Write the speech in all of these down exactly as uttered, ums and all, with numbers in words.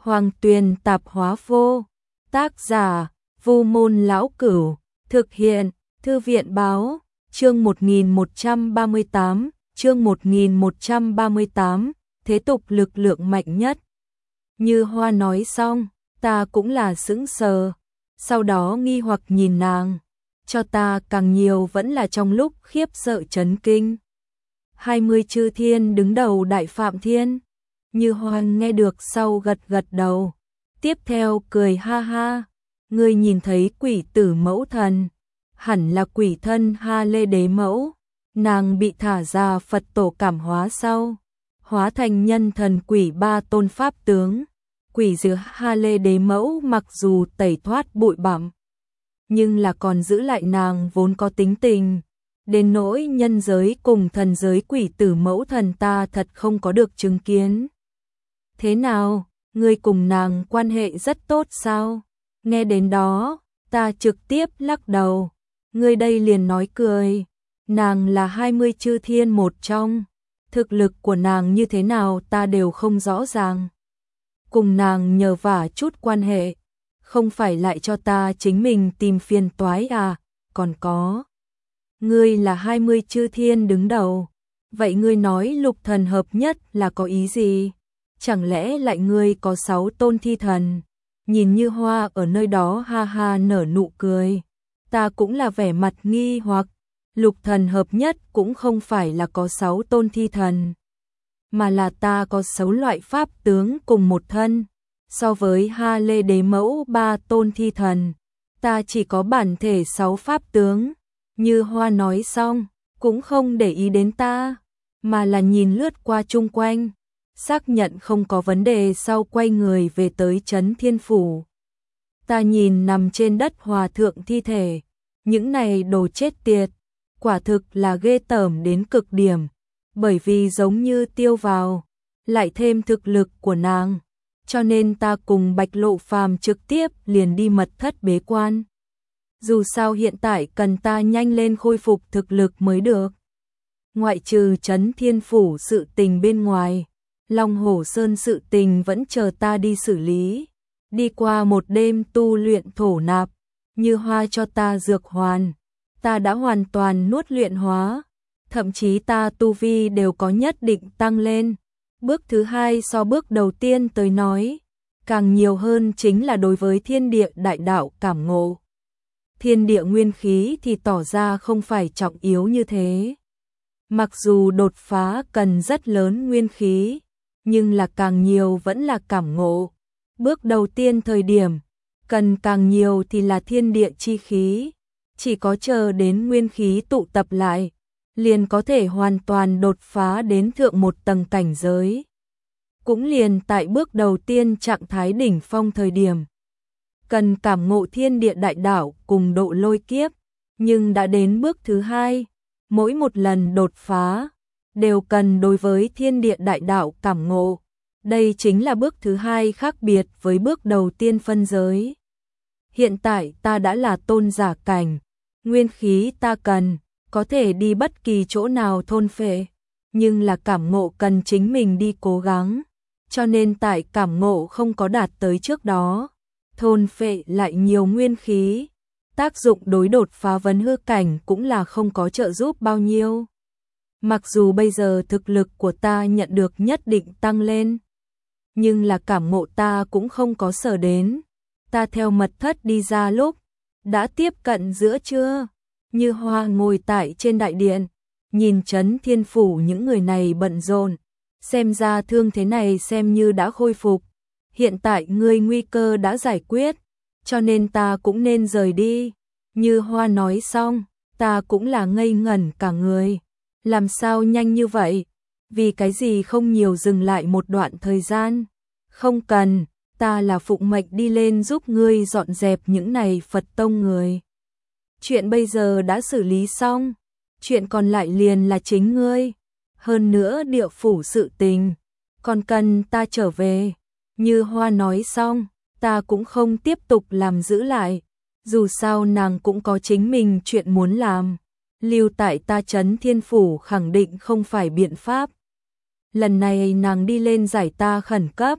Hoàng Tuyền Tạp Hóa Vô. Tác giả: Vu Môn Lão Cửu. Thực hiện: Thư viện Báo. Chương một nghìn một trăm ba mươi tám, chương một nghìn một trăm ba mươi tám, thế tục lực lượng mạnh nhất. Như Hoa nói xong, ta cũng là sững sờ, sau đó nghi hoặc nhìn nàng, cho ta càng nhiều vẫn là trong lúc khiếp sợ chấn kinh. hai mươi chư thiên đứng đầu Đại Phạm Thiên. Như Hoa nghe được sau gật gật đầu, tiếp theo cười ha ha, ngươi nhìn thấy quỷ tử mẫu thần, hẳn là quỷ thân Ha Lê Đế Mẫu, nàng bị thả ra Phật tổ cảm hóa sau, hóa thành nhân thần quỷ ba tôn pháp tướng. Quỷ dứa Ha Lê Đế Mẫu mặc dù tẩy thoát bụi bặm, nhưng là còn giữ lại nàng vốn có tính tình, đến nỗi nhân giới cùng thần giới quỷ tử mẫu thần ta thật không có được chứng kiến. Thế nào, ngươi cùng nàng quan hệ rất tốt sao? Nghe đến đó, ta trực tiếp lắc đầu. Ngươi đây liền nói cười, nàng là hai mươi chư thiên một trong, thực lực của nàng như thế nào ta đều không rõ ràng. Cùng nàng nhờ vả chút quan hệ, không phải lại cho ta chính mình tìm phiền toái à, còn có. Ngươi là hai mươi chư thiên đứng đầu, vậy ngươi nói lục thần hợp nhất là có ý gì? Chẳng lẽ lại ngươi có sáu tôn thi thần? Nhìn Như Hoa ở nơi đó ha ha nở nụ cười, ta cũng là vẻ mặt nghi hoặc, lục thần hợp nhất cũng không phải là có sáu tôn thi thần, mà là ta có sáu loại pháp tướng cùng một thân, so với Ha Lê Đế Mẫu ba tôn thi thần, ta chỉ có bản thể sáu pháp tướng. Như Hoa nói xong, cũng không để ý đến ta, mà là nhìn lướt qua chung quanh, xác nhận không có vấn đề sau quay người về tới Trấn Thiên Phủ. Ta nhìn nằm trên đất hòa thượng thi thể, những này đồ chết tiệt, quả thực là ghê tởm đến cực điểm, bởi vì giống như tiêu vào, lại thêm thực lực của nàng, cho nên ta cùng Bạch Lộ Phàm trực tiếp liền đi mật thất bế quan. Dù sao hiện tại cần ta nhanh lên khôi phục thực lực mới được. Ngoại trừ Trấn Thiên Phủ sự tình bên ngoài, Long Hổ Sơn sự tình vẫn chờ ta đi xử lý. Đi qua một đêm tu luyện thổ nạp, Như Hoa cho ta dược hoàn, ta đã hoàn toàn nuốt luyện hóa, thậm chí ta tu vi đều có nhất định tăng lên. Bước thứ hai so bước đầu tiên tới nói, càng nhiều hơn chính là đối với thiên địa đại đạo cảm ngộ. Thiên địa nguyên khí thì tỏ ra không phải trọng yếu như thế. Mặc dù đột phá cần rất lớn nguyên khí, nhưng là càng nhiều vẫn là cảm ngộ. Bước đầu tiên thời điểm, cần càng nhiều thì là thiên địa chi khí. Chỉ có chờ đến nguyên khí tụ tập lại, liền có thể hoàn toàn đột phá đến thượng một tầng cảnh giới. Cũng liền tại bước đầu tiên trạng thái đỉnh phong thời điểm, cần cảm ngộ thiên địa đại đạo cùng độ lôi kiếp, nhưng đã đến bước thứ hai, mỗi một lần đột phá, đều cần đối với thiên địa đại đạo cảm ngộ. Đây chính là bước thứ hai khác biệt với bước đầu tiên phân giới. Hiện tại ta đã là tôn giả cảnh, nguyên khí ta cần, có thể đi bất kỳ chỗ nào thôn phệ, nhưng là cảm ngộ cần chính mình đi cố gắng, cho nên tại cảm ngộ không có đạt tới trước đó, thôn phệ lại nhiều nguyên khí, tác dụng đối đột phá vấn hư cảnh cũng là không có trợ giúp bao nhiêu. Mặc dù bây giờ thực lực của ta nhận được nhất định tăng lên, nhưng là cảm ngộ ta cũng không có sở đến. Ta theo mật thất đi ra lúc, đã tiếp cận giữa trưa, Như Hoa ngồi tại trên đại điện, nhìn Trấn Thiên Phủ những người này bận rộn, xem ra thương thế này xem như đã khôi phục. Hiện tại ngươi nguy cơ đã giải quyết, cho nên ta cũng nên rời đi. Như Hoa nói xong, ta cũng là ngây ngẩn cả người. Làm sao nhanh như vậy? Vì cái gì không nhiều dừng lại một đoạn thời gian? Không cần, ta là phụng mệnh đi lên giúp ngươi dọn dẹp những này Phật tông người. Chuyện bây giờ đã xử lý xong, chuyện còn lại liền là chính ngươi. Hơn nữa địa phủ sự tình, còn cần ta trở về. Như Hoa nói xong, ta cũng không tiếp tục làm giữ lại, dù sao nàng cũng có chính mình chuyện muốn làm. Lưu tại ta Trấn Thiên Phủ khẳng định không phải biện pháp. Lần này nàng đi lên giải ta khẩn cấp,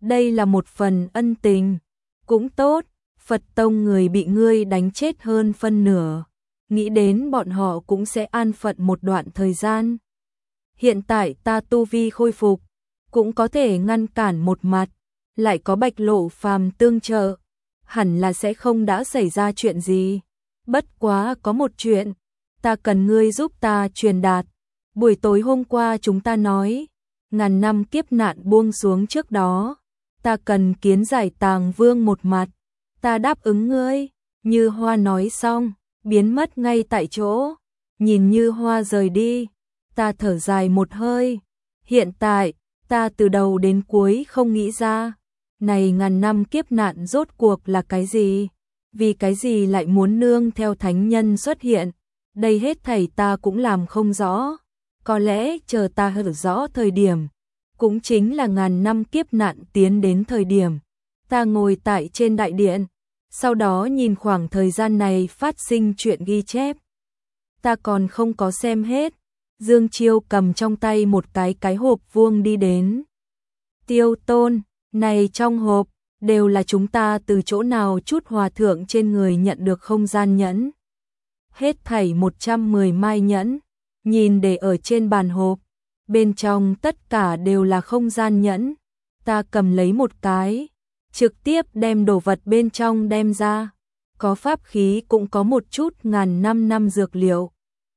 đây là một phần ân tình. Cũng tốt, Phật tông người bị ngươi đánh chết hơn phân nửa. Nghĩ đến bọn họ cũng sẽ an phận một đoạn thời gian. Hiện tại ta tu vi khôi phục, cũng có thể ngăn cản một mặt, lại có Bạch Lộ Phàm tương trợ, hẳn là sẽ không đã xảy ra chuyện gì. Bất quá có một chuyện, ta cần ngươi giúp ta truyền đạt. Buổi tối hôm qua chúng ta nói, ngàn năm kiếp nạn buông xuống trước đó, ta cần kiến giải Tàng Vương một mặt, ta đáp ứng ngươi. Như Hoa nói xong, biến mất ngay tại chỗ, nhìn Như Hoa rời đi, ta thở dài một hơi. Hiện tại, ta từ đầu đến cuối không nghĩ ra, này ngàn năm kiếp nạn rốt cuộc là cái gì? Vì cái gì lại muốn nương theo thánh nhân xuất hiện? Đây hết thảy ta cũng làm không rõ. Có lẽ chờ ta hiểu rõ thời điểm, cũng chính là ngàn năm kiếp nạn tiến đến thời điểm. Ta ngồi tại trên đại điện, sau đó nhìn khoảng thời gian này phát sinh chuyện ghi chép. Ta còn không có xem hết. Dương Chiêu cầm trong tay một cái cái hộp vuông đi đến. Tiêu Tôn, này trong hộp, đều là chúng ta từ chỗ nào chút hòa thượng trên người nhận được không gian nhẫn. Hết thảy một trăm mười mai nhẫn, nhìn để ở trên bàn hộp, bên trong tất cả đều là không gian nhẫn. Ta cầm lấy một cái, trực tiếp đem đồ vật bên trong đem ra, có pháp khí cũng có một chút ngàn năm năm dược liệu.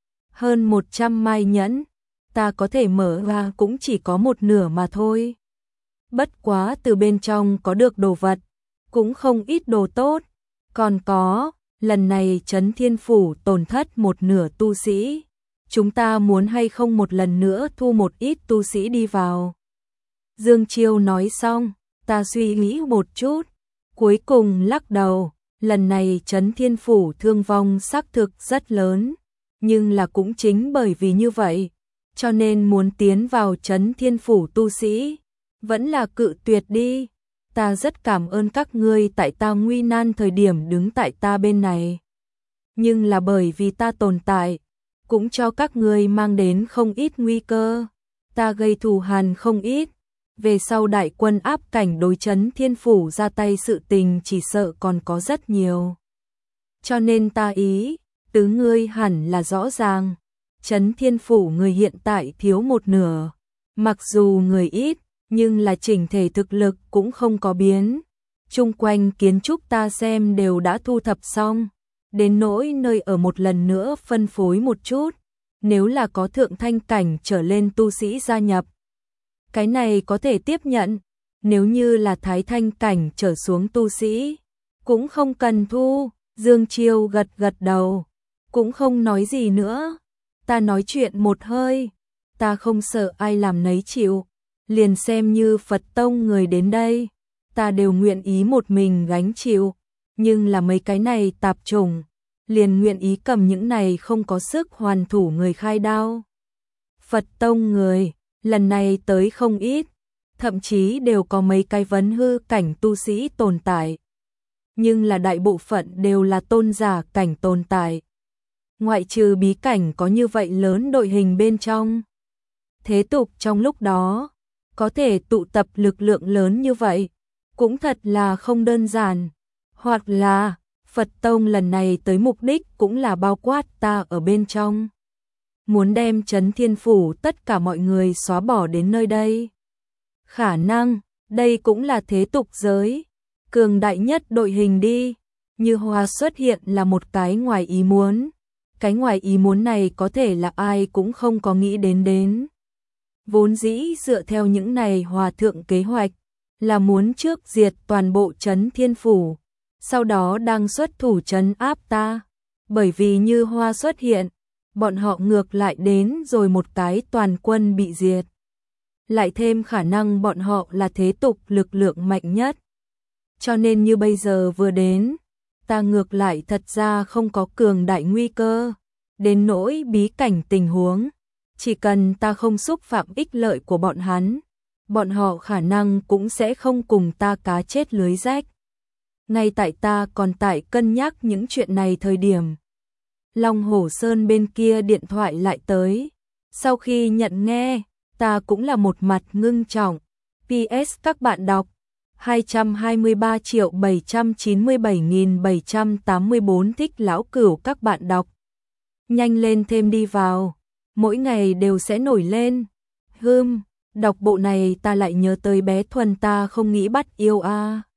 Hơn một trăm mai nhẫn, ta có thể mở ra cũng chỉ có một nửa mà thôi. Bất quá từ bên trong có được đồ vật, cũng không ít đồ tốt. Còn có, lần này Trấn Thiên Phủ tổn thất một nửa tu sĩ. Chúng ta muốn hay không một lần nữa thu một ít tu sĩ đi vào. Dương Chiêu nói xong, ta suy nghĩ một chút, cuối cùng lắc đầu. Lần này Trấn Thiên Phủ thương vong xác thực rất lớn, nhưng là cũng chính bởi vì như vậy, cho nên muốn tiến vào Trấn Thiên Phủ tu sĩ, vẫn là cự tuyệt đi. Ta rất cảm ơn các ngươi tại ta nguy nan thời điểm đứng tại ta bên này. Nhưng là bởi vì ta tồn tại, cũng cho các ngươi mang đến không ít nguy cơ. Ta gây thù hằn không ít. Về sau đại quân áp cảnh đối Trấn Thiên Phủ ra tay sự tình chỉ sợ còn có rất nhiều. Cho nên ta ý, tứ ngươi hẳn là rõ ràng. Trấn Thiên Phủ người hiện tại thiếu một nửa. Mặc dù người ít, nhưng là chỉnh thể thực lực cũng không có biến. Chung quanh kiến trúc ta xem đều đã thu thập xong. Đến nỗi nơi ở một lần nữa phân phối một chút. Nếu là có thượng thanh cảnh trở lên tu sĩ gia nhập, cái này có thể tiếp nhận. Nếu như là thái thanh cảnh trở xuống tu sĩ, cũng không cần thu. Dương Chiêu gật gật đầu, cũng không nói gì nữa. Ta nói chuyện một hơi, ta không sợ ai làm nấy chịu. Liền xem như Phật tông người đến đây, ta đều nguyện ý một mình gánh chịu. Nhưng là mấy cái này tạp chủng, liền nguyện ý cầm những này không có sức hoàn thủ người khai đao. Phật tông người, lần này tới không ít, thậm chí đều có mấy cái vấn hư cảnh tu sĩ tồn tại. Nhưng là đại bộ phận đều là tôn giả cảnh tồn tại. Ngoại trừ bí cảnh có như vậy lớn đội hình bên trong. Thế tục trong lúc đó, có thể tụ tập lực lượng lớn như vậy, cũng thật là không đơn giản. Hoặc là, Phật tông lần này tới mục đích cũng là bao quát ta ở bên trong. Muốn đem Trấn Thiên Phủ tất cả mọi người xóa bỏ đến nơi đây. Khả năng, đây cũng là thế tục giới. Cường đại nhất đội hình đi. Như Hoa xuất hiện là một cái ngoài ý muốn. Cái ngoài ý muốn này có thể là ai cũng không có nghĩ đến đến. Vốn dĩ dựa theo những này hòa thượng kế hoạch, là muốn trước diệt toàn bộ Trấn Thiên Phủ, sau đó đang xuất thủ trấn áp ta. Bởi vì Như Hoa xuất hiện, bọn họ ngược lại đến rồi một cái toàn quân bị diệt. Lại thêm khả năng bọn họ là thế tục lực lượng mạnh nhất. Cho nên như bây giờ vừa đến, ta ngược lại thật ra không có cường đại nguy cơ. Đến nỗi bí cảnh tình huống, chỉ cần ta không xúc phạm ích lợi của bọn hắn, bọn họ khả năng cũng sẽ không cùng ta cá chết lưới rách. Ngay tại ta còn tại cân nhắc những chuyện này thời điểm, Long Hổ Sơn bên kia điện thoại lại tới. Sau khi nhận nghe, ta cũng là một mặt ngưng trọng. pê ét các bạn đọc, hai trăm hai mươi ba triệu bảy trăm chín mươi bảy nghìn bảy trăm tám mươi bốn thích lão cửu các bạn đọc. Nhanh lên thêm đi vào, mỗi ngày đều sẽ nổi lên. Hưm, đọc bộ này ta lại nhớ tới bé Thuần ta không nghĩ bắt yêu a. À.